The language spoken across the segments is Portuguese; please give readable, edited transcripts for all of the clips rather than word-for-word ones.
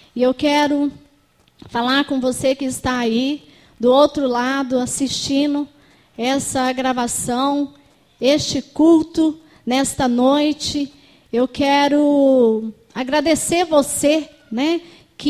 E eu quero falar com você que está aí, do outro lado, assistindo essa gravação, este culto, nesta noite. Eu quero agradecer você, né,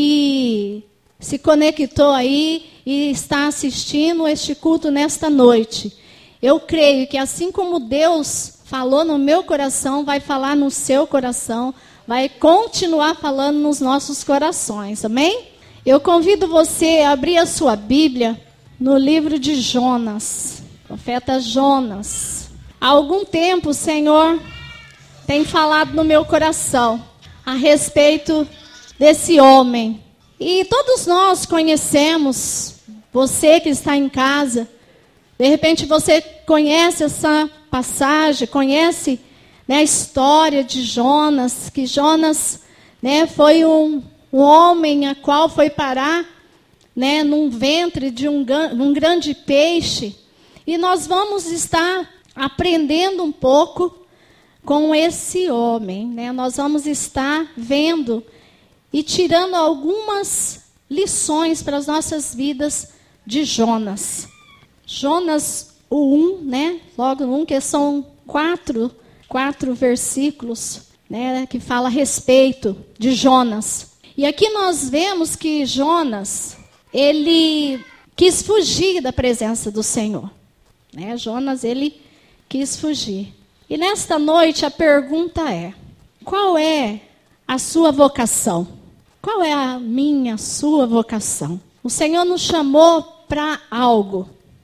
que se conectou aí e está assistindo este culto nesta noite. Eu creio que assim como Deus falou no meu coração, vai falar no seu coração, vai continuar falando nos nossos corações, amém? Eu convido você a abrir a sua Bíblia no livro de Jonas, profeta Jonas. Há algum tempo o Senhor tem falado no meu coração a respeito desse homem. E todos nós conhecemos, você que está em casa, de repente você conhece essa passagem, conhece, né, a história de Jonas, que Jonas, né, foi um homem a qual foi parar, né, num ventre de um grande peixe. E nós vamos estar aprendendo um pouco com esse homem, né? Nós vamos estar vendo e tirando algumas lições para as nossas vidas de Jonas. Jonas, o 1, né? Logo no 1, que são quatro versículos, né? Que fala a respeito de Jonas. E aqui nós vemos que Jonas, ele quis fugir da presença do Senhor, né? Jonas, ele quis fugir. E nesta noite a pergunta é: qual é a sua vocação? Qual é a minha, sua vocação? O Senhor nos chamou para algo.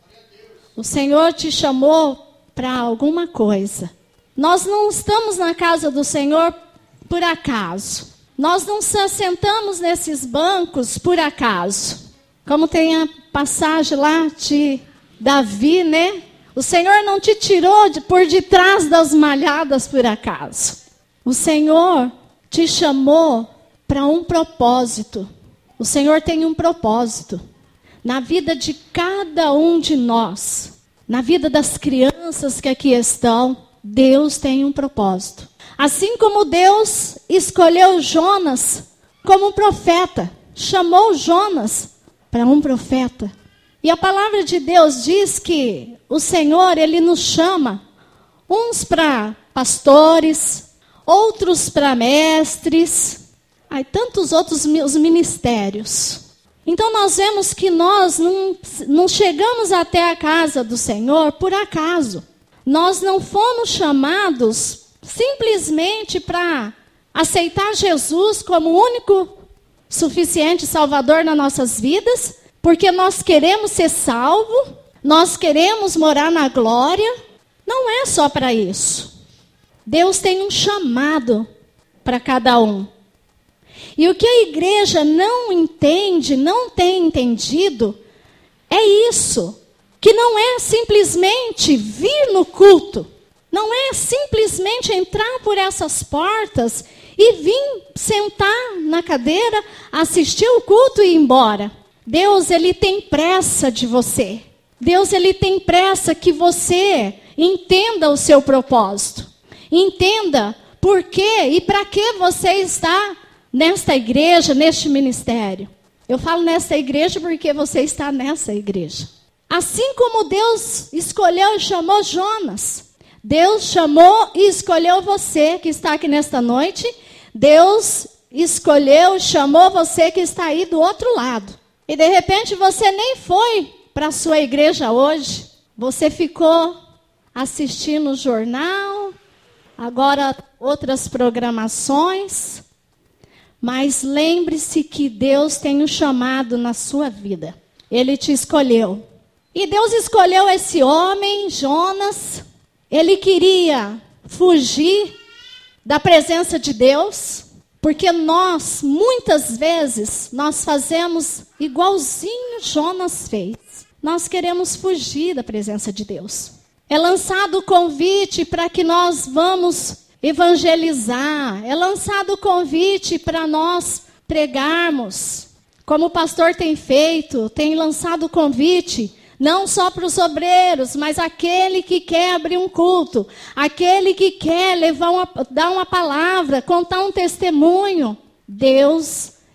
O Senhor te chamou para alguma coisa. Nós não estamos na casa do Senhor por acaso. Nós não se assentamos nesses bancos por acaso. Como tem a passagem lá de Davi, né? O Senhor não te tirou por detrás das malhadas por acaso. O Senhor te chamou para um propósito. O Senhor tem um propósito na vida de cada um de nós, na vida das crianças que aqui estão. Deus tem um propósito. Assim como Deus escolheu Jonas como profeta, chamou Jonas para um profeta. E a palavra de Deus diz que o Senhor, Ele nos chama, uns para pastores, outros para mestres, aí tantos outros ministérios. Então nós vemos que nós não chegamos até a casa do Senhor por acaso. Nós não fomos chamados simplesmente para aceitar Jesus como o único suficiente Salvador nas nossas vidas, porque nós queremos ser salvos, nós queremos morar na glória. Não é só para isso. Deus tem um chamado para cada um. E o que a igreja não entende, não tem entendido, é isso. Que não é simplesmente vir no culto. Não é simplesmente entrar por essas portas e vir sentar na cadeira, assistir o culto e ir embora. Deus, Ele tem pressa de você. Deus, Ele tem pressa que você entenda o seu propósito. Entenda por quê e para que você está nesta igreja, neste ministério. Eu falo nesta igreja porque você está nessa igreja. Assim como Deus escolheu e chamou Jonas, Deus chamou e escolheu você que está aqui nesta noite. Deus escolheu e chamou você que está aí do outro lado. E de repente você nem foi para a sua igreja hoje. Você ficou assistindo o jornal, agora outras programações. Mas lembre-se que Deus tem um chamado na sua vida. Ele te escolheu. E Deus escolheu esse homem, Jonas. Ele queria fugir da presença de Deus. Porque nós, muitas vezes, nós fazemos igualzinho Jonas fez. Nós queremos fugir da presença de Deus. É lançado o convite para que nós vamos evangelizar. É lançado o convite para nós pregarmos. Como o pastor tem feito, tem lançado o convite, não só para os obreiros, mas aquele que quer abrir um culto, aquele que quer dar uma palavra, contar um testemunho. Deus,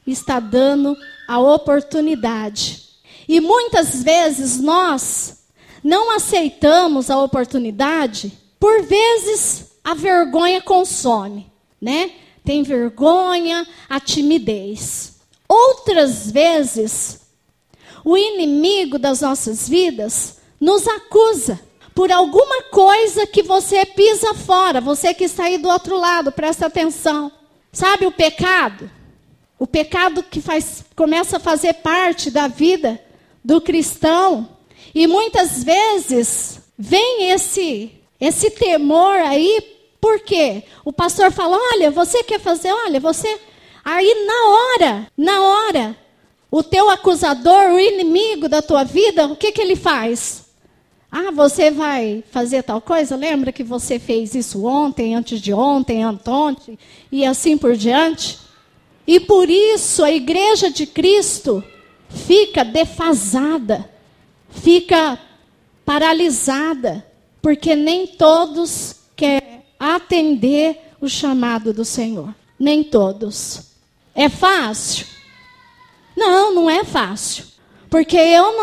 está dando a oportunidade. E muitas vezes nós não aceitamos a oportunidade, por vezes a vergonha consome, né? Tem vergonha, a timidez. Outras vezes, o inimigo das nossas vidas nos acusa por alguma coisa que você pisa fora. Você que está aí do outro lado, presta atenção. Sabe o pecado? O pecado que começa a fazer parte da vida do cristão. E muitas vezes vem esse temor aí, porque o pastor fala, olha, você quer fazer, olha, você... Aí na hora, o teu acusador, o inimigo da tua vida, o que ele faz? Ah, você vai fazer tal coisa? Lembra que você fez isso ontem, antes de ontem, anteontem, e assim por diante? E por isso a igreja de Cristo fica defasada, fica paralisada, porque nem todos querem atender o chamado do Senhor. Nem todos. É fácil? Não, não é fácil. Porque eu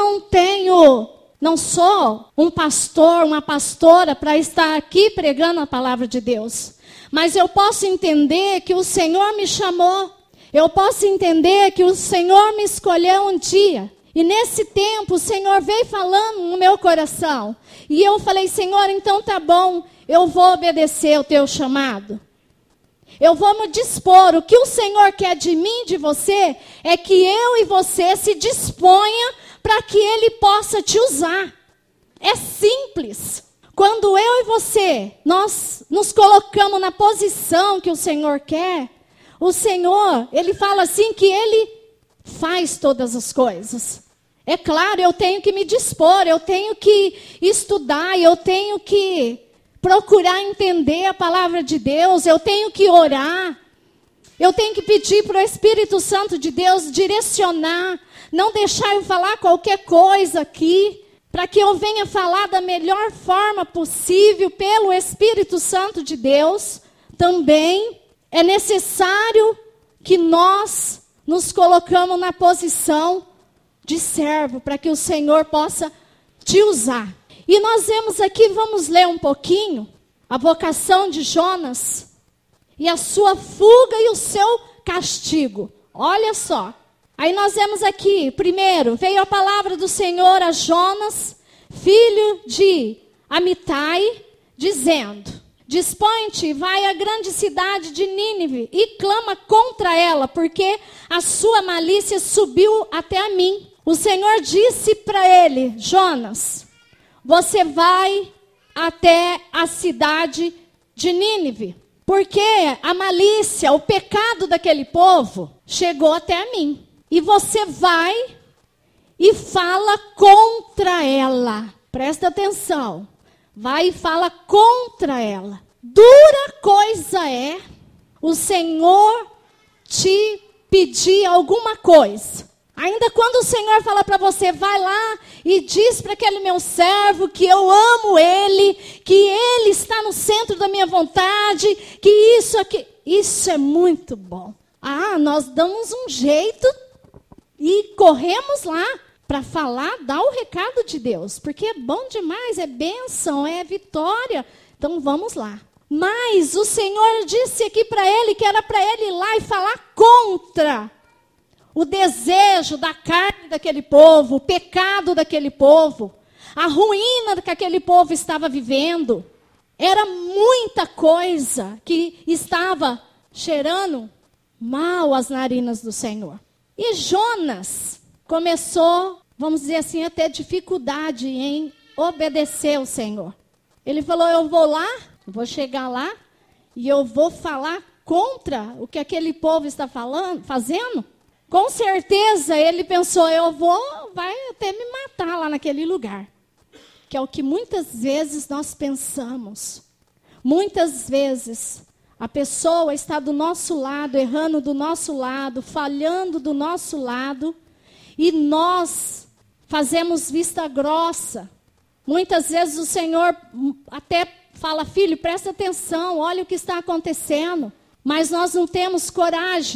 não sou um pastor, uma pastora para estar aqui pregando a palavra de Deus. Mas eu posso entender que o Senhor me chamou. Eu posso entender que o Senhor me escolheu um dia. E nesse tempo o Senhor veio falando no meu coração. E eu falei, Senhor, então tá bom, eu vou obedecer o teu chamado. Eu vou me dispor. O que o Senhor quer de mim, de você, é que eu e você se disponha para que Ele possa te usar. É simples. Quando eu e você, nós nos colocamos na posição que o Senhor quer, o Senhor, Ele fala assim que Ele faz todas as coisas. É claro, eu tenho que me dispor, eu tenho que estudar, eu tenho que procurar entender a palavra de Deus, eu tenho que orar, eu tenho que pedir para o Espírito Santo de Deus direcionar, não deixar eu falar qualquer coisa aqui, para que eu venha falar da melhor forma possível pelo Espírito Santo de Deus. Também é necessário que nós nos colocamos na posição de servo, para que o Senhor possa te usar. E nós vemos aqui, vamos ler um pouquinho, a vocação de Jonas e a sua fuga e o seu castigo. Olha só. Aí nós vemos aqui, primeiro, veio a palavra do Senhor a Jonas, filho de Amitai, dizendo, dispõe-te, vai à grande cidade de Nínive e clama contra ela, porque a sua malícia subiu até a mim. O Senhor disse para ele, Jonas, você vai até a cidade de Nínive, porque a malícia, o pecado daquele povo chegou até a mim. E você vai e fala contra ela. Presta atenção. Vai e fala contra ela. Dura coisa é o Senhor te pedir alguma coisa. Ainda quando o Senhor fala para você, vai lá e diz para aquele meu servo que eu amo ele, que ele está no centro da minha vontade, que isso aqui, isso é muito bom. Ah, nós damos um jeito e corremos lá para falar, dar o recado de Deus, porque é bom demais, é bênção, é vitória. Então vamos lá. Mas o Senhor disse aqui para ele que era para ele ir lá e falar contra o desejo da carne daquele povo, o pecado daquele povo, a ruína que aquele povo estava vivendo. Era muita coisa que estava cheirando mal às narinas do Senhor. E Jonas começou, vamos dizer assim, a ter dificuldade em obedecer ao Senhor. Ele falou, eu vou lá, vou chegar lá e eu vou falar contra o que aquele povo está fazendo. Com certeza ele pensou, vai até me matar lá naquele lugar. Que é o que muitas vezes nós pensamos. Muitas vezes a pessoa está do nosso lado, errando do nosso lado, falhando do nosso lado, e nós fazemos vista grossa. Muitas vezes o Senhor até fala, filho, presta atenção, olha o que está acontecendo. Mas nós não temos coragem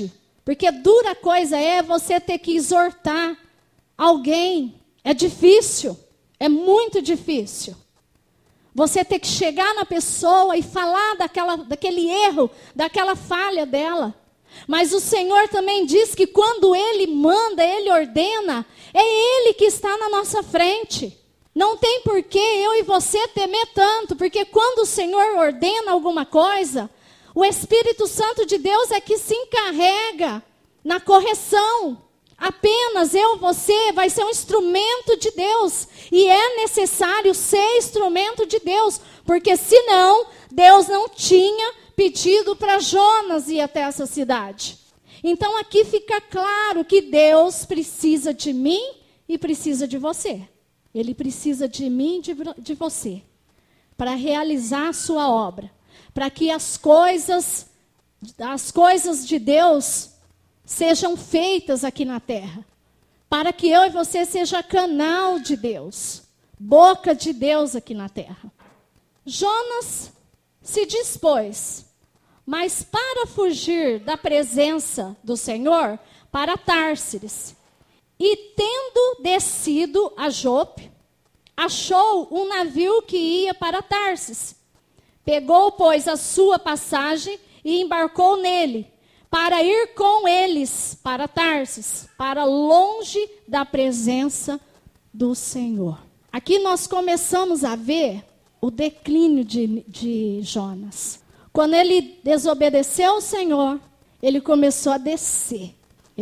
Porque dura coisa é você ter que exortar alguém. É difícil, é muito difícil. Você ter que chegar na pessoa e falar daquele erro, daquela falha dela. Mas o Senhor também diz que quando Ele manda, Ele ordena, é Ele que está na nossa frente. Não tem por que eu e você temer tanto, porque quando o Senhor ordena alguma coisa, o Espírito Santo de Deus é que se encarrega na correção. Apenas você vai ser um instrumento de Deus. E é necessário ser instrumento de Deus, porque senão Deus não tinha pedido para Jonas ir até essa cidade. Então aqui fica claro que Deus precisa de mim e precisa de você. Ele precisa de mim e de você para realizar a sua obra, para que as coisas de Deus sejam feitas aqui na terra, para que eu e você seja canal de Deus, boca de Deus aqui na terra. Jonas se dispôs, mas para fugir da presença do Senhor, para Társis. E tendo descido a Jope, achou um navio que ia para Társis. Pegou, pois, a sua passagem e embarcou nele, para ir com eles para Társis, para longe da presença do Senhor. Aqui nós começamos a ver o declínio de Jonas. Quando ele desobedeceu ao Senhor, ele começou a descer.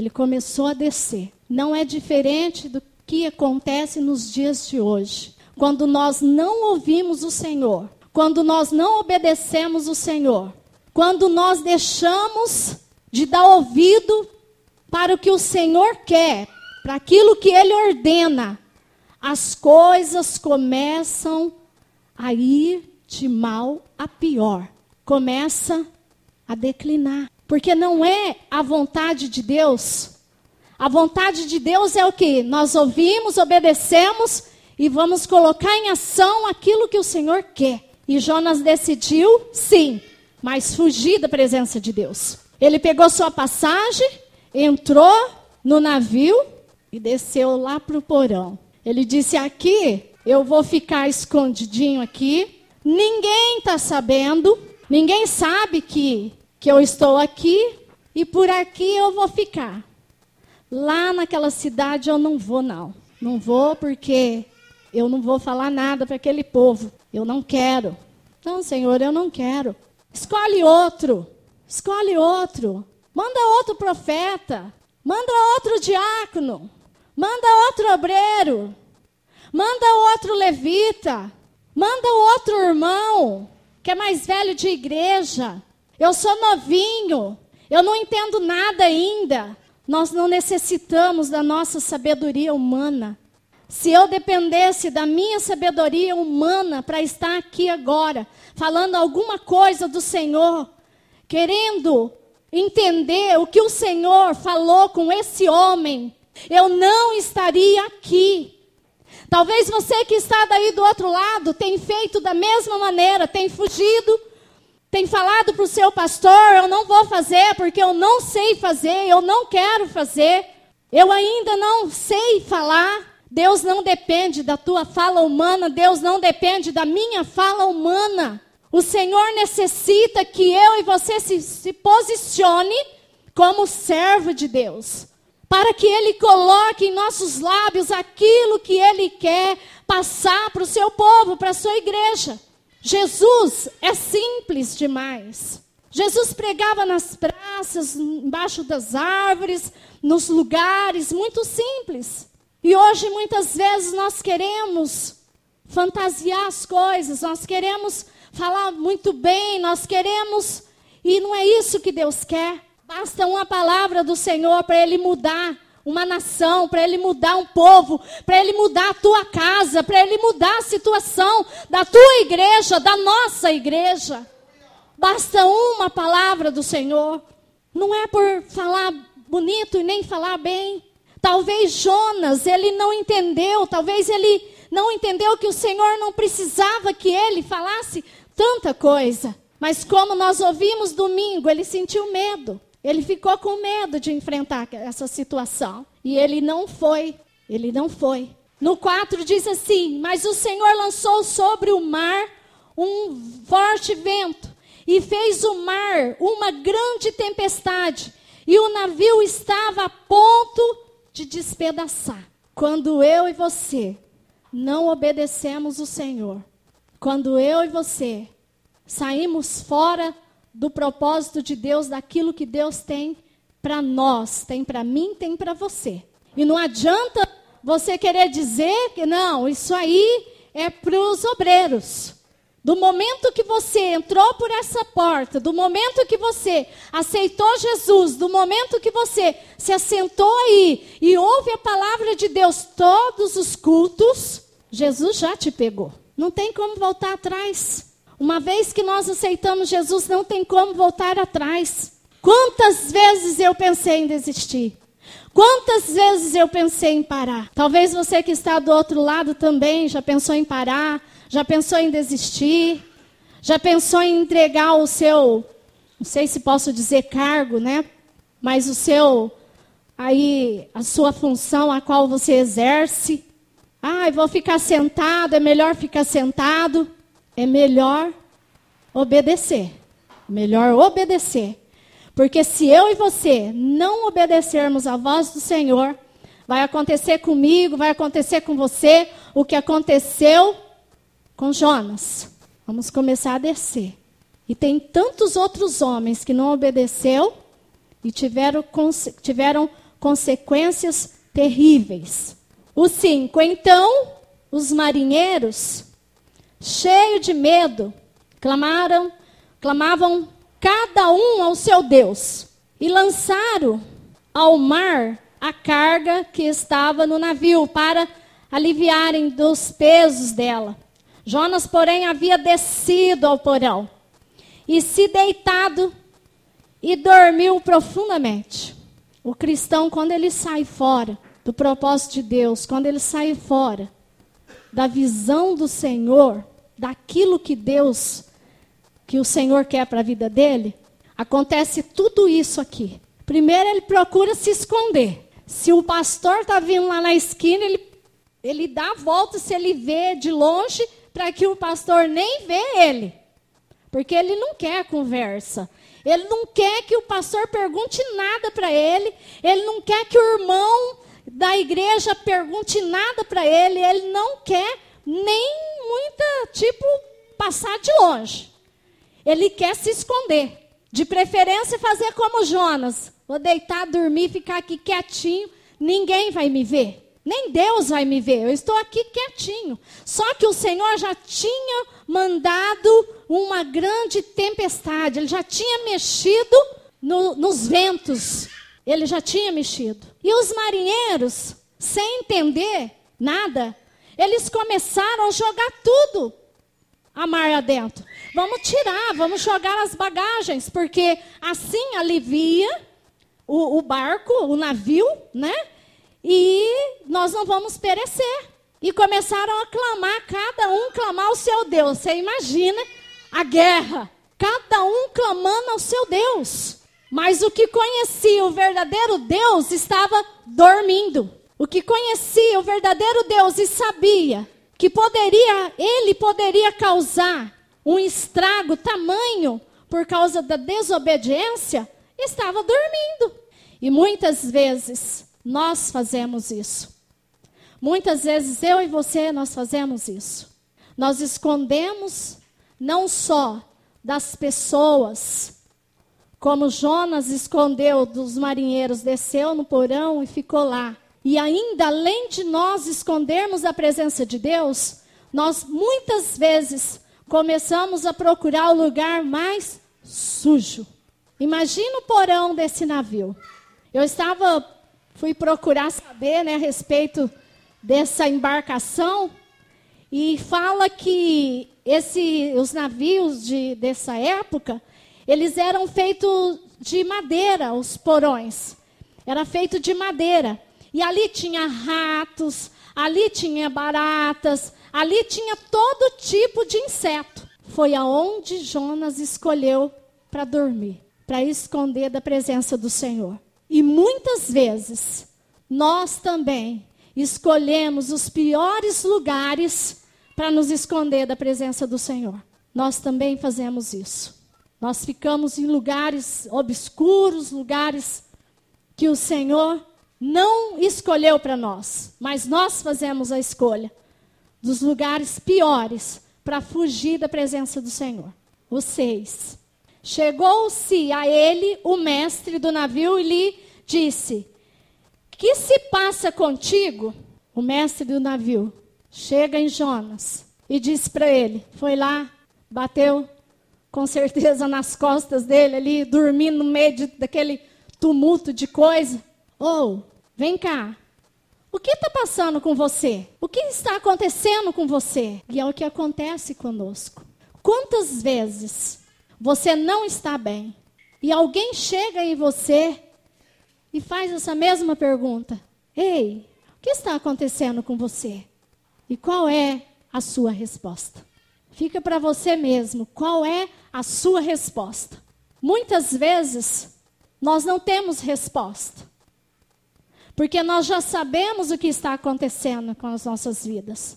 Não é diferente do que acontece nos dias de hoje. Quando nós não ouvimos o Senhor, quando nós não obedecemos o Senhor, quando nós deixamos de dar ouvido para o que o Senhor quer, para aquilo que Ele ordena, as coisas começam a ir de mal a pior. Começa a declinar. Porque não é a vontade de Deus. A vontade de Deus é o quê? Nós ouvimos, obedecemos e vamos colocar em ação aquilo que o Senhor quer. E Jonas decidiu, sim, mas fugir da presença de Deus. Ele pegou sua passagem, entrou no navio e desceu lá para o porão. Ele disse, aqui eu vou ficar escondidinho aqui. Ninguém está sabendo, ninguém sabe que eu estou aqui e por aqui eu vou ficar. Lá naquela cidade eu não vou, não. Não vou porque eu não vou falar nada para aquele povo. Eu não quero. Não, Senhor, eu não quero. Escolhe outro. Manda outro profeta. Manda outro diácono. Manda outro obreiro. Manda outro levita. Manda outro irmão que é mais velho de igreja. Eu sou novinho. Eu não entendo nada ainda. Nós não necessitamos da nossa sabedoria humana. Se eu dependesse da minha sabedoria humana para estar aqui agora, falando alguma coisa do Senhor, querendo entender o que o Senhor falou com esse homem, eu não estaria aqui. Talvez você que está daí do outro lado tenha feito da mesma maneira, tem fugido, tem falado para o seu pastor, eu não vou fazer porque eu não sei fazer, eu não quero fazer, eu ainda não sei falar. Deus não depende da tua fala humana, Deus não depende da minha fala humana. O Senhor necessita que eu e você se posicione como servo de Deus, para que Ele coloque em nossos lábios aquilo que Ele quer passar para o seu povo, para a sua igreja. Jesus é simples demais. Jesus pregava nas praças, embaixo das árvores, nos lugares, muito simples. E hoje, muitas vezes, nós queremos fantasiar as coisas, nós queremos falar muito bem, nós queremos... E não é isso que Deus quer. Basta uma palavra do Senhor para Ele mudar uma nação, para Ele mudar um povo, para Ele mudar a tua casa, para Ele mudar a situação da tua igreja, da nossa igreja. Basta uma palavra do Senhor. Não é por falar bonito e nem falar bem. Talvez Jonas, ele não entendeu, talvez ele não entendeu que o Senhor não precisava que ele falasse tanta coisa. Mas como nós ouvimos domingo, ele sentiu medo. Ele ficou com medo de enfrentar essa situação. E ele não foi. Ele não foi. No 4 diz assim: mas o Senhor lançou sobre o mar um forte vento e fez o mar uma grande tempestade. E o navio estava a ponto de despedaçar. Quando eu e você não obedecemos o Senhor, quando eu e você saímos fora do propósito de Deus, daquilo que Deus tem para nós, tem para mim, tem para você. E não adianta você querer dizer que não, isso aí é para os obreiros. Do momento que você entrou por essa porta, do momento que você aceitou Jesus, do momento que você se assentou aí e ouve a palavra de Deus todos os cultos, Jesus já te pegou. Não tem como voltar atrás. Uma vez que nós aceitamos Jesus, não tem como voltar atrás. Quantas vezes eu pensei em desistir? Quantas vezes eu pensei em parar? Talvez você que está do outro lado também já pensou em parar, já pensou em desistir, já pensou em entregar o seu, não sei se posso dizer cargo, né? Mas o seu, aí, a sua função a qual você exerce. Eu vou ficar sentado, é melhor ficar sentado. É melhor obedecer. Melhor obedecer. Porque se eu e você não obedecermos à voz do Senhor, vai acontecer comigo, vai acontecer com você o que aconteceu com Jonas. Vamos começar a descer. E tem tantos outros homens que não obedeceu e tiveram consequências terríveis. O 5, então, os marinheiros, cheios de medo, clamavam cada um ao seu Deus e lançaram ao mar a carga que estava no navio para aliviarem dos pesos dela. Jonas, porém, havia descido ao porão e se deitado e dormiu profundamente. O cristão, quando ele sai fora do propósito de Deus, quando ele sai fora da visão do Senhor, daquilo que o Senhor quer para a vida dele, acontece tudo isso aqui. Primeiro ele procura se esconder. Se o pastor está vindo lá na esquina, ele dá a volta, se ele vê de longe, para que o pastor nem vê ele. Porque ele não quer conversa. Ele não quer que o pastor pergunte nada para ele. Ele não quer que o irmão da igreja pergunte nada para ele. Ele não quer nem passar de longe. Ele quer se esconder. De preferência fazer como Jonas. Vou deitar, dormir, ficar aqui quietinho. Ninguém vai me ver. Nem Deus vai me ver. Eu estou aqui quietinho. Só que o Senhor já tinha mandado uma grande tempestade. Ele já tinha mexido nos ventos. Ele já tinha mexido. E os marinheiros, sem entender nada, eles começaram a jogar tudo a mar adentro. Vamos tirar, vamos jogar as bagagens, porque assim alivia o barco, o navio, né? E nós não vamos perecer. E começaram a clamar, cada um clamar ao seu Deus. Você imagina a guerra, cada um clamando ao seu Deus. Mas o que conhecia o verdadeiro Deus estava dormindo. O que conhecia o verdadeiro Deus e sabia que ele poderia causar um estrago tamanho por causa da desobediência, estava dormindo. E muitas vezes nós fazemos isso. Muitas vezes eu e você, nós fazemos isso. Nós escondemos não só das pessoas, como Jonas escondeu dos marinheiros, desceu no porão e ficou lá. E ainda, além de nós escondermos a presença de Deus, nós muitas vezes começamos a procurar o lugar mais sujo. Imagina o porão desse navio. Fui procurar saber, a respeito dessa embarcação, e fala que os navios dessa época, eles eram feitos de madeira, os porões. Era feito de madeira. E ali tinha ratos, ali tinha baratas, ali tinha todo tipo de inseto. Foi aonde Jonas escolheu para dormir. para esconder da presença do Senhor. E muitas vezes, nós também escolhemos os piores lugares para nos esconder da presença do Senhor. Nós também fazemos isso. Nós ficamos em lugares obscuros, lugares que o Senhor não escolheu para nós, mas nós fazemos a escolha dos lugares piores para fugir da presença do Senhor. O 6. Chegou-se a ele o mestre do navio e lhe disse: que se passa contigo? O mestre do navio chega em Jonas e diz para ele, foi lá, bateu com certeza nas costas dele ali, dormindo no meio daquele tumulto de coisa. Vem cá, o que está passando com você? O que está acontecendo com você? E é o que acontece conosco. Quantas vezes você não está bem e alguém chega em você e faz essa mesma pergunta: ei, o que está acontecendo com você? E qual é a sua resposta? Fica para você mesmo, qual é a sua resposta? Muitas vezes, nós não temos resposta. Porque nós já sabemos o que está acontecendo com as nossas vidas.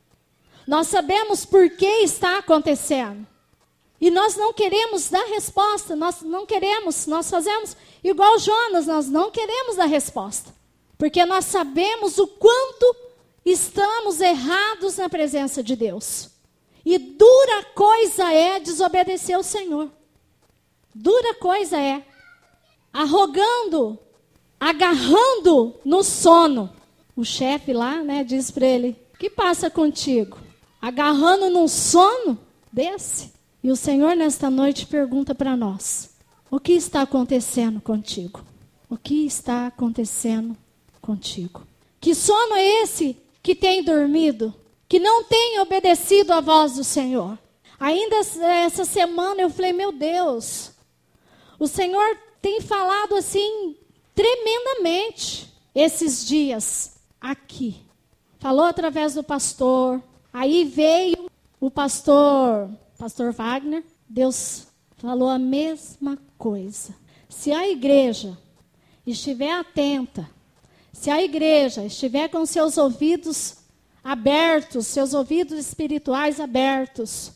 Nós sabemos por que está acontecendo. E nós não queremos dar resposta, nós não queremos, nós fazemos igual Jonas, nós não queremos dar resposta. Porque nós sabemos o quanto estamos errados na presença de Deus. E dura coisa é desobedecer ao Senhor. Dura coisa é. Arrogando, agarrando no sono. O chefe lá, diz para ele: o que passa contigo? Agarrando num sono desse? E o Senhor nesta noite pergunta para nós: o que está acontecendo contigo? O que está acontecendo contigo? Que sono é esse que tem dormido? Que não tem obedecido à voz do Senhor? Ainda essa semana eu falei: meu Deus, o Senhor tem falado assim tremendamente esses dias aqui. Falou através do pastor. Aí veio o pastor Wagner. Deus falou a mesma coisa. Se a igreja estiver atenta, se a igreja estiver com seus ouvidos abertos, seus ouvidos espirituais abertos,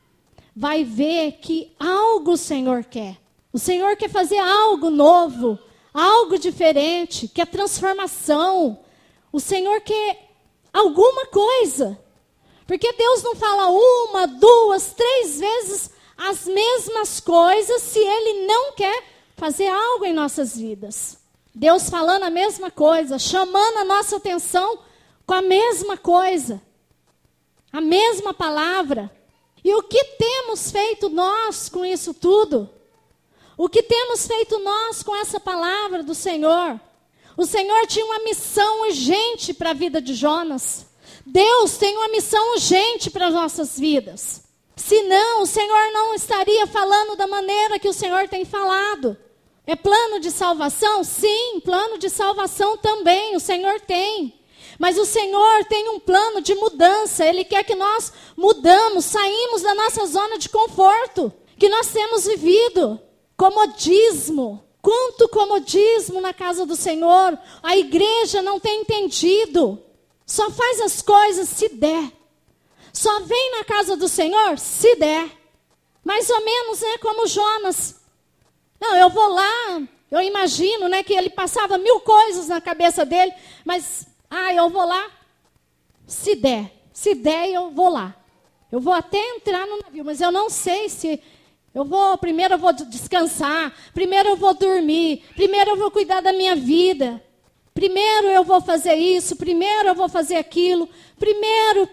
vai ver que algo o Senhor quer. O Senhor quer fazer algo novo, algo diferente, quer transformação. O Senhor quer alguma coisa. Porque Deus não fala 1, 2, 3 vezes as mesmas coisas se Ele não quer fazer algo em nossas vidas. Deus falando a mesma coisa, chamando a nossa atenção com a mesma coisa, a mesma palavra. E o que temos feito nós com isso tudo? O que temos feito nós com essa palavra do Senhor? O Senhor tinha uma missão urgente para a vida de Jonas. Deus tem uma missão urgente para as nossas vidas. Senão, o Senhor não estaria falando da maneira que o Senhor tem falado. É plano de salvação? Sim, plano de salvação também, o Senhor tem. Mas o Senhor tem um plano de mudança. Ele quer que nós mudamos, saímos da nossa zona de conforto que nós temos vivido. Comodismo. Quanto comodismo na casa do Senhor. A igreja não tem entendido. Só faz as coisas se der. Só vem na casa do Senhor se der. Mais ou menos, como Jonas. Não, eu vou lá, eu imagino, que ele passava 1000 coisas na cabeça dele, mas, eu vou lá, se der eu vou lá. Eu vou até entrar no navio, mas eu não sei se primeiro eu vou descansar, primeiro eu vou dormir, primeiro eu vou cuidar da minha vida, primeiro eu vou fazer isso, primeiro eu vou fazer aquilo, primeiro,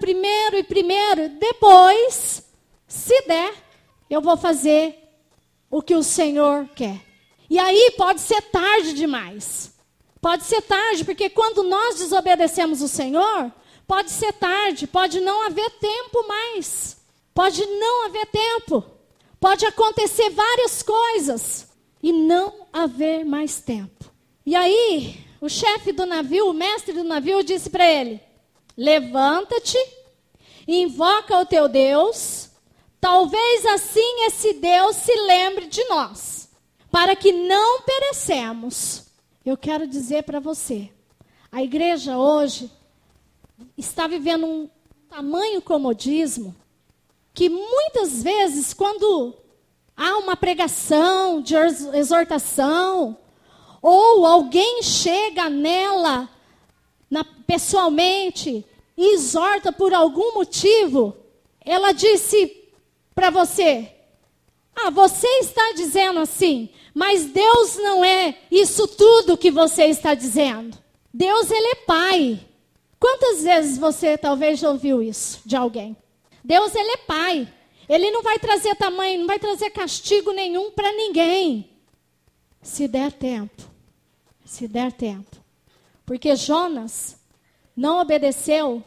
depois, se der, eu vou fazer o que o Senhor quer. E aí pode ser tarde demais. Pode ser tarde, porque quando nós desobedecemos o Senhor, pode ser tarde, pode não haver tempo mais. Pode não haver tempo. Pode acontecer várias coisas e não haver mais tempo. E aí, o chefe do navio, o mestre do navio, disse para ele: levanta-te, invoca o teu Deus. Talvez assim esse Deus se lembre de nós. para que não perecemos. Eu quero dizer para você, a igreja hoje está vivendo um tamanho comodismo que muitas vezes, quando há uma pregação de exortação, ou alguém chega nela pessoalmente e exorta por algum motivo, ela disse para você, você está dizendo assim, mas Deus não é isso tudo que você está dizendo. Deus, Ele é Pai. Quantas vezes você talvez já ouviu isso de alguém? Deus, Ele é Pai. Ele não vai trazer tamanho, não vai trazer castigo nenhum para ninguém. Se der tempo. Se der tempo. Porque Jonas não obedeceu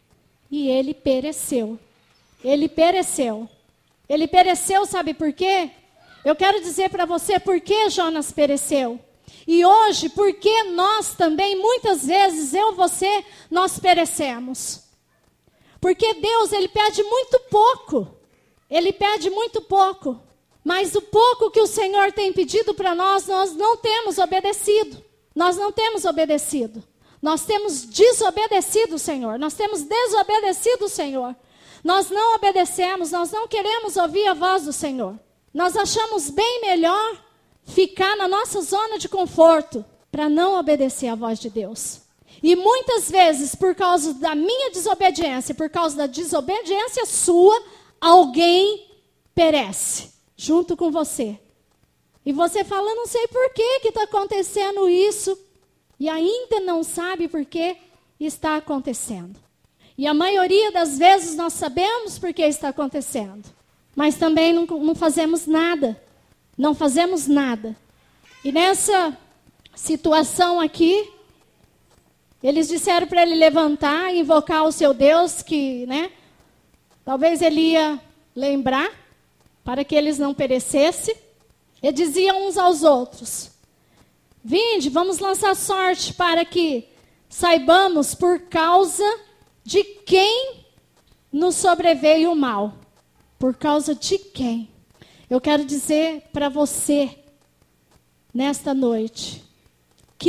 e ele pereceu. Ele pereceu. Ele pereceu, sabe por quê? Eu quero dizer para você por que Jonas pereceu. E hoje, por que nós também, muitas vezes, você, nós perecemos. Porque Deus, Ele pede muito pouco. Ele pede muito pouco. Mas o pouco que o Senhor tem pedido para nós não temos obedecido. Nós não temos obedecido. Nós temos desobedecido o Senhor. Nós temos desobedecido o Senhor. Nós não obedecemos, nós não queremos ouvir a voz do Senhor. Nós achamos bem melhor ficar na nossa zona de conforto para não obedecer a voz de Deus. E muitas vezes, por causa da minha desobediência, por causa da desobediência sua, alguém perece junto com você. E você fala, não sei por que está acontecendo isso. E ainda não sabe por que está acontecendo. E a maioria das vezes nós sabemos por que está acontecendo. Mas também não fazemos nada. Não fazemos nada. E nessa situação aqui, eles disseram para ele levantar e invocar o seu Deus, que, talvez ele ia lembrar, para que eles não perecessem. E diziam uns aos outros, vinde, vamos lançar sorte para que saibamos por causa de quem nos sobreveio o mal. Por causa de quem? Eu quero dizer para você, nesta noite, que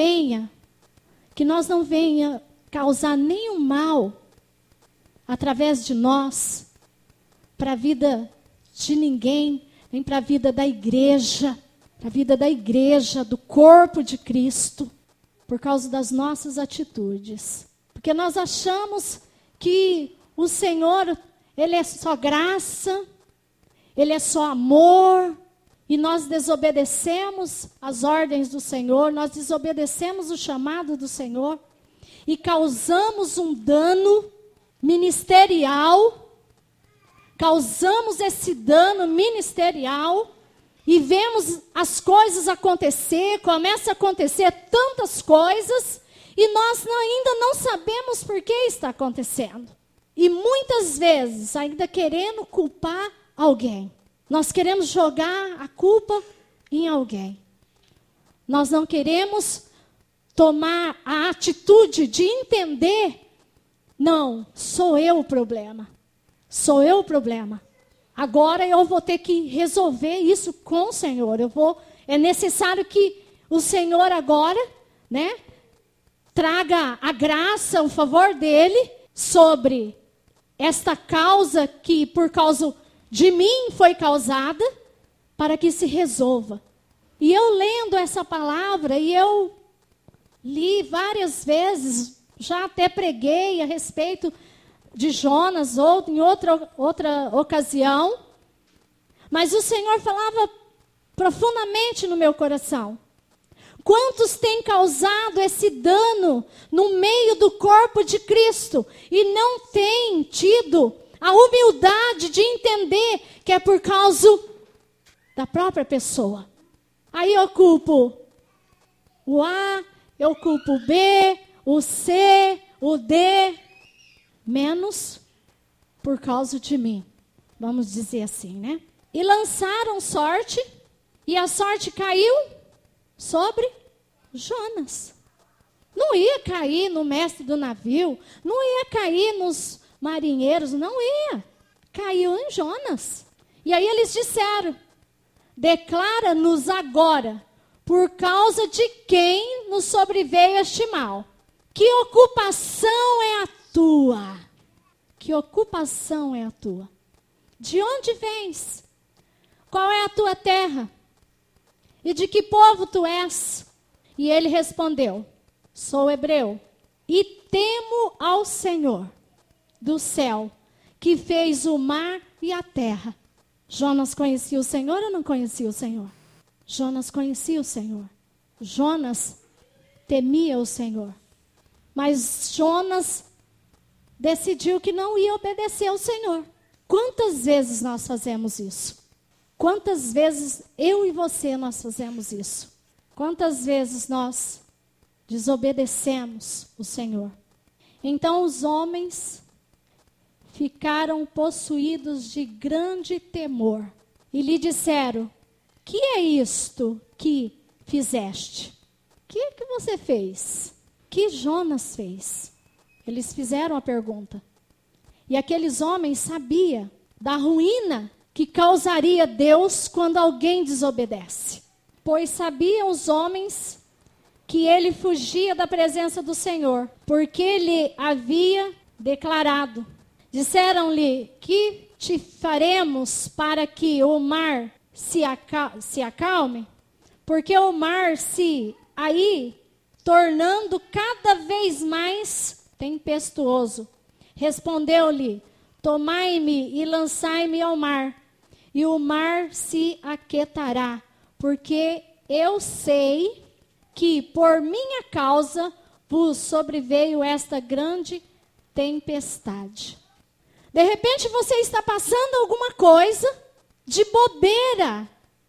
nós não venha causar nenhum mal através de nós para a vida de ninguém, nem para a vida da igreja, do corpo de Cristo, por causa das nossas atitudes. Porque nós achamos que o Senhor, Ele é só graça, Ele é só amor, e nós desobedecemos as ordens do Senhor, nós desobedecemos o chamado do Senhor, e causamos um dano ministerial, causamos esse dano ministerial, e vemos as coisas acontecer, começa a acontecer tantas coisas, e nós ainda não sabemos por que está acontecendo. E muitas vezes, ainda querendo culpar alguém. Nós queremos jogar a culpa em alguém. Nós não queremos tomar a atitude de entender, não, sou eu o problema. Sou eu o problema. Agora eu vou ter que resolver isso com o Senhor. É necessário que o Senhor agora, traga a graça, o favor dele sobre esta causa que por causa de mim foi causada, para que se resolva. E eu lendo essa palavra, e eu li várias vezes, já até preguei a respeito de Jonas, ou em outra ocasião, mas o Senhor falava profundamente no meu coração. Quantos têm causado esse dano no meio do corpo de Cristo e não têm tido a humildade de entender que é por causa da própria pessoa? Aí eu culpo o A, eu culpo o B, o C, o D, menos por causa de mim. Vamos dizer assim, E lançaram sorte, e a sorte caiu sobre Jonas. Não ia cair no mestre do navio, não ia cair nos marinheiros, não ia. Caiu em Jonas. E aí eles disseram, declara-nos agora, por causa de quem nos sobreveio este mal. Que ocupação é a tua? Que ocupação é a tua? De onde vens? Qual é a tua terra? E de que povo tu és? E ele respondeu: sou hebreu, e temo ao Senhor do céu, que fez o mar e a terra. Jonas conhecia o Senhor ou não conhecia o Senhor? Jonas conhecia o Senhor. Jonas temia o Senhor. Mas Jonas decidiu que não ia obedecer ao Senhor. Quantas vezes nós fazemos isso? Quantas vezes eu e você nós fazemos isso? Quantas vezes nós desobedecemos o Senhor? Então os homens ficaram possuídos de grande temor e lhe disseram: que é isto que fizeste? Que você fez? Que Jonas fez? Eles fizeram a pergunta. E aqueles homens sabiam da ruína que causaria Deus quando alguém desobedece. Pois sabiam os homens que ele fugia da presença do Senhor, porque ele havia declarado. Disseram-lhe: que te faremos para que o mar se acalme? Porque o mar se aí tornando cada vez mais tempestuoso. Respondeu-lhe: tomai-me e lançai-me ao mar, e o mar se aquietará, porque eu sei que por minha causa vos sobreveio esta grande tempestade. De repente você está passando alguma coisa de bobeira,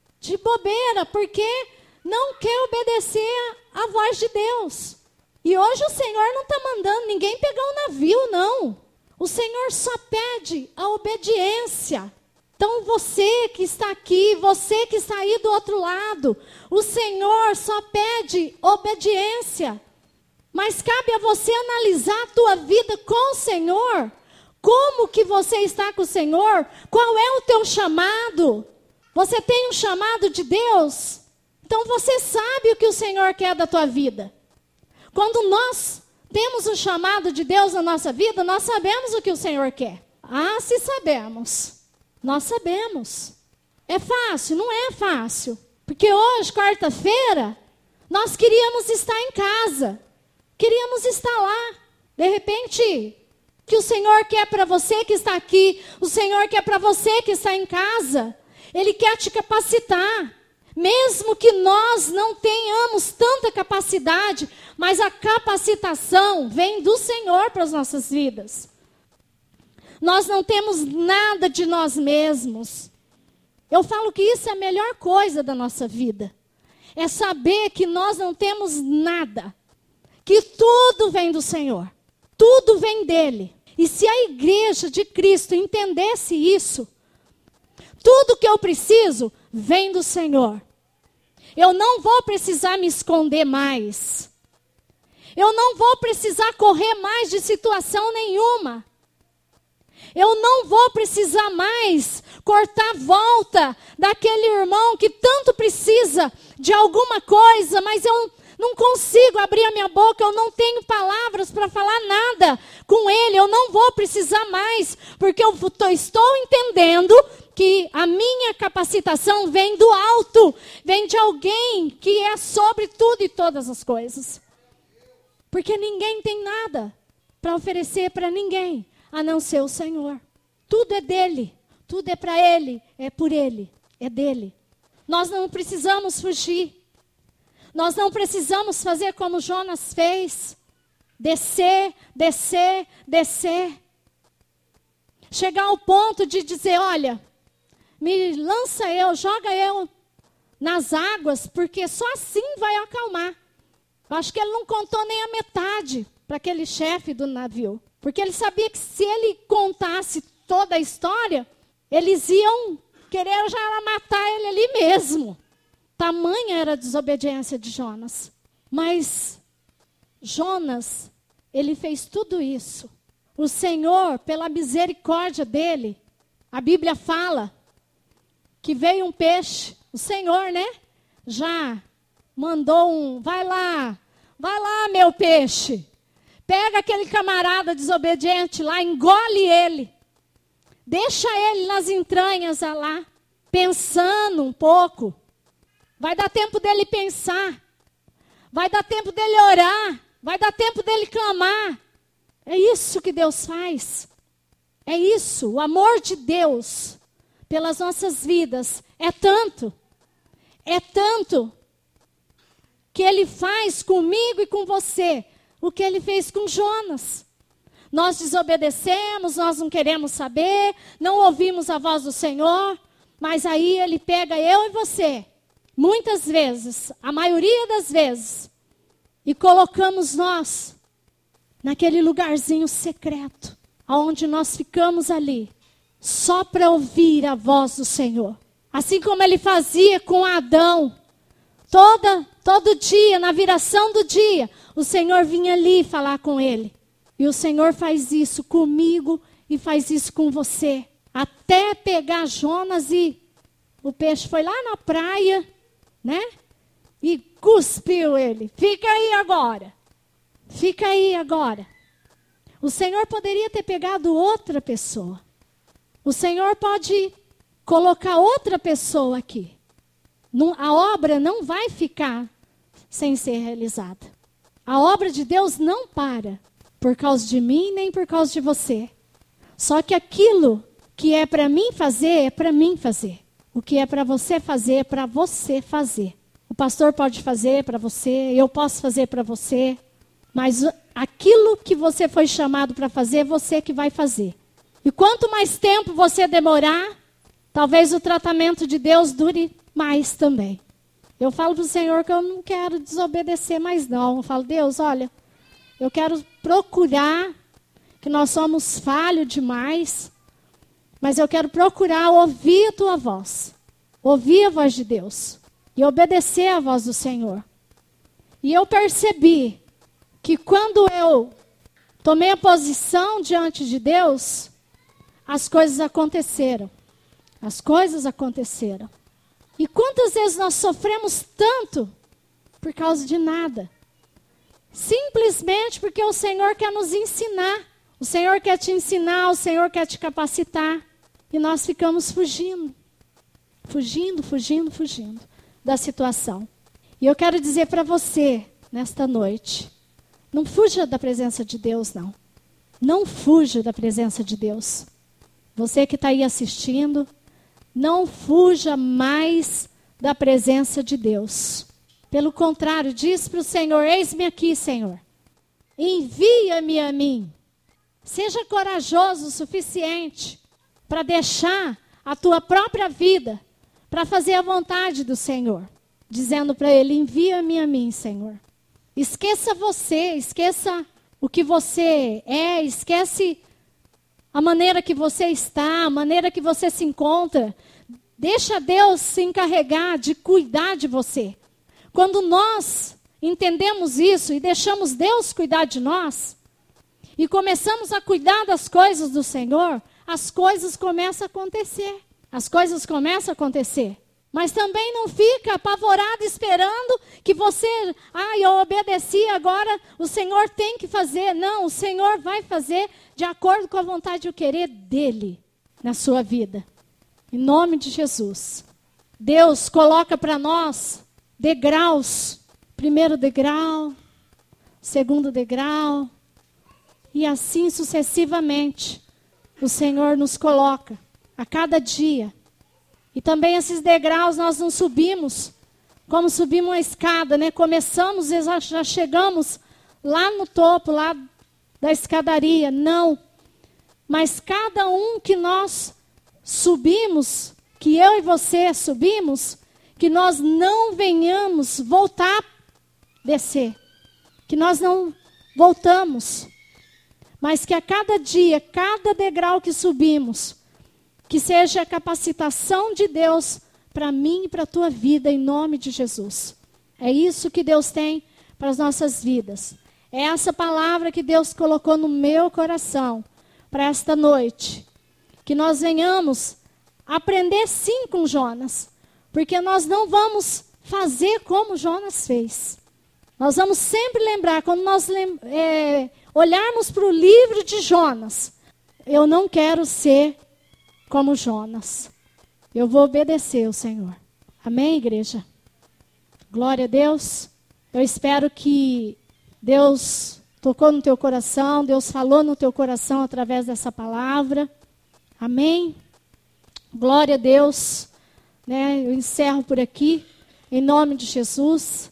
porque não quer obedecer à voz de Deus. E hoje o Senhor não está mandando ninguém pegar um navio, não. O Senhor só pede a obediência. Então você que está aqui, você que está aí do outro lado, o Senhor só pede obediência. Mas cabe a você analisar a tua vida com o Senhor. Como que você está com o Senhor? Qual é o teu chamado? Você tem um chamado de Deus? Então você sabe o que o Senhor quer da tua vida. Quando nós temos um chamado de Deus na nossa vida, nós sabemos o que o Senhor quer. Ah, se sabemos. Nós sabemos. É fácil? Não é fácil. Porque hoje, quarta-feira, nós queríamos estar em casa. Queríamos estar lá. De repente, o que o Senhor quer para você que está aqui, o Senhor quer para você que está em casa. Ele quer te capacitar. Mesmo que nós não tenhamos tanta capacidade, mas a capacitação vem do Senhor para as nossas vidas. Nós não temos nada de nós mesmos. Eu falo que isso é a melhor coisa da nossa vida. É saber que nós não temos nada. Que tudo vem do Senhor. Tudo vem dele. E se a igreja de Cristo entendesse isso, tudo que eu preciso vem do Senhor. Eu não vou precisar me esconder mais. Eu não vou precisar correr mais de situação nenhuma. Eu não vou precisar mais cortar volta daquele irmão que tanto precisa de alguma coisa, mas eu não consigo abrir a minha boca, eu não tenho palavras para falar nada com ele. Eu não vou precisar mais, porque eu estou entendendo que a minha capacitação vem do alto, vem de alguém que é sobre tudo e todas as coisas. Porque ninguém tem nada para oferecer para ninguém, a não ser o Senhor. Tudo é dele, tudo é para ele, é por ele, é dele. Nós não precisamos fugir. Nós não precisamos fazer como Jonas fez. Descer, descer, descer. Chegar ao ponto de dizer: olha, me lança eu, joga eu nas águas, porque só assim vai acalmar. Eu acho que ele não contou nem a metade para aquele chefe do navio. Porque ele sabia que se ele contasse toda a história, eles iam querer já matar ele ali mesmo. Tamanha era a desobediência de Jonas. Mas Jonas, ele fez tudo isso. O Senhor, pela misericórdia dele, a Bíblia fala que veio um peixe O Senhor, né? Já mandou vai lá, meu peixe. Pega aquele camarada desobediente lá, engole ele. Deixa ele nas entranhas lá, pensando um pouco. Vai dar tempo dele pensar. Vai dar tempo dele orar. Vai dar tempo dele clamar. É isso que Deus faz. É isso. O amor de Deus pelas nossas vidas é tanto que Ele faz comigo e com você o que Ele fez com Jonas. Nós desobedecemos, nós não queremos saber, não ouvimos a voz do Senhor, mas aí Ele pega eu e você, muitas vezes, a maioria das vezes, e colocamos nós naquele lugarzinho secreto, onde nós ficamos ali, só para ouvir a voz do Senhor. Assim como Ele fazia com Adão, todo dia, na viração do dia, o Senhor vinha ali falar com ele. E o Senhor faz isso comigo e faz isso com você. Até pegar Jonas e o peixe foi lá na praia, né? E cuspiu ele. Fica aí agora. Fica aí agora. O Senhor poderia ter pegado outra pessoa. O Senhor pode colocar outra pessoa aqui. A obra não vai ficar sem ser realizada. A obra de Deus não para por causa de mim, nem por causa de você. Só que aquilo que é para mim fazer, é para mim fazer. O que é para você fazer, é para você fazer. O pastor pode fazer para você, eu posso fazer para você. Mas aquilo que você foi chamado para fazer, é você que vai fazer. E quanto mais tempo você demorar, talvez o tratamento de Deus dure mais também. Eu falo para o Senhor que eu não quero desobedecer mais não. Eu falo, Deus, olha, eu quero procurar, que nós somos falhos demais, mas eu quero procurar ouvir a tua voz. Ouvir a voz de Deus. E obedecer a voz do Senhor. E eu percebi que quando eu tomei a posição diante de Deus, as coisas aconteceram. As coisas aconteceram. E quantas vezes nós sofremos tanto por causa de nada? Simplesmente porque o Senhor quer nos ensinar. O Senhor quer te ensinar, o Senhor quer te capacitar. E nós ficamos fugindo. Fugindo da situação. E eu quero dizer para você, nesta noite, não fuja da presença de Deus, não. Não fuja da presença de Deus. Você que está aí assistindo, não fuja mais da presença de Deus. Pelo contrário, diz para o Senhor, eis-me aqui, Senhor. Envia-me a mim. Seja corajoso o suficiente para deixar a tua própria vida, para fazer a vontade do Senhor. Dizendo para Ele, envia-me a mim, Senhor. Esqueça você, esqueça o que você é, esquece a maneira que você está, a maneira que você se encontra. Deixa Deus se encarregar de cuidar de você. Quando nós entendemos isso e deixamos Deus cuidar de nós, e começamos a cuidar das coisas do Senhor, as coisas começam a acontecer. As coisas começam a acontecer. Mas também não fica apavorado esperando que você, eu obedeci, agora o Senhor tem que fazer. Não, o Senhor vai fazer de acordo com a vontade e o querer dEle na sua vida. Em nome de Jesus. Deus coloca para nós degraus. Primeiro degrau, segundo degrau. E assim sucessivamente. O Senhor nos coloca a cada dia. E também esses degraus nós não subimos como subimos uma escada, né? Começamos e já chegamos lá no topo, lá da escadaria. Não. Mas cada um que nós subimos, que eu e você subimos, que nós não venhamos voltar, descer. Que nós não voltamos. Mas que a cada dia, cada degrau que subimos, que seja a capacitação de Deus para mim e para a tua vida, em nome de Jesus. É isso que Deus tem para as nossas vidas. É essa palavra que Deus colocou no meu coração para esta noite. Que nós venhamos aprender sim com Jonas. Porque nós não vamos fazer como Jonas fez. Nós vamos sempre lembrar, quando nós olharmos para o livro de Jonas, eu não quero ser como Jonas. Eu vou obedecer ao Senhor. Amém, igreja? Glória a Deus. Eu espero que Deus tocou no teu coração, Deus falou no teu coração através dessa palavra. Amém? Glória a Deus. Eu encerro por aqui, em nome de Jesus.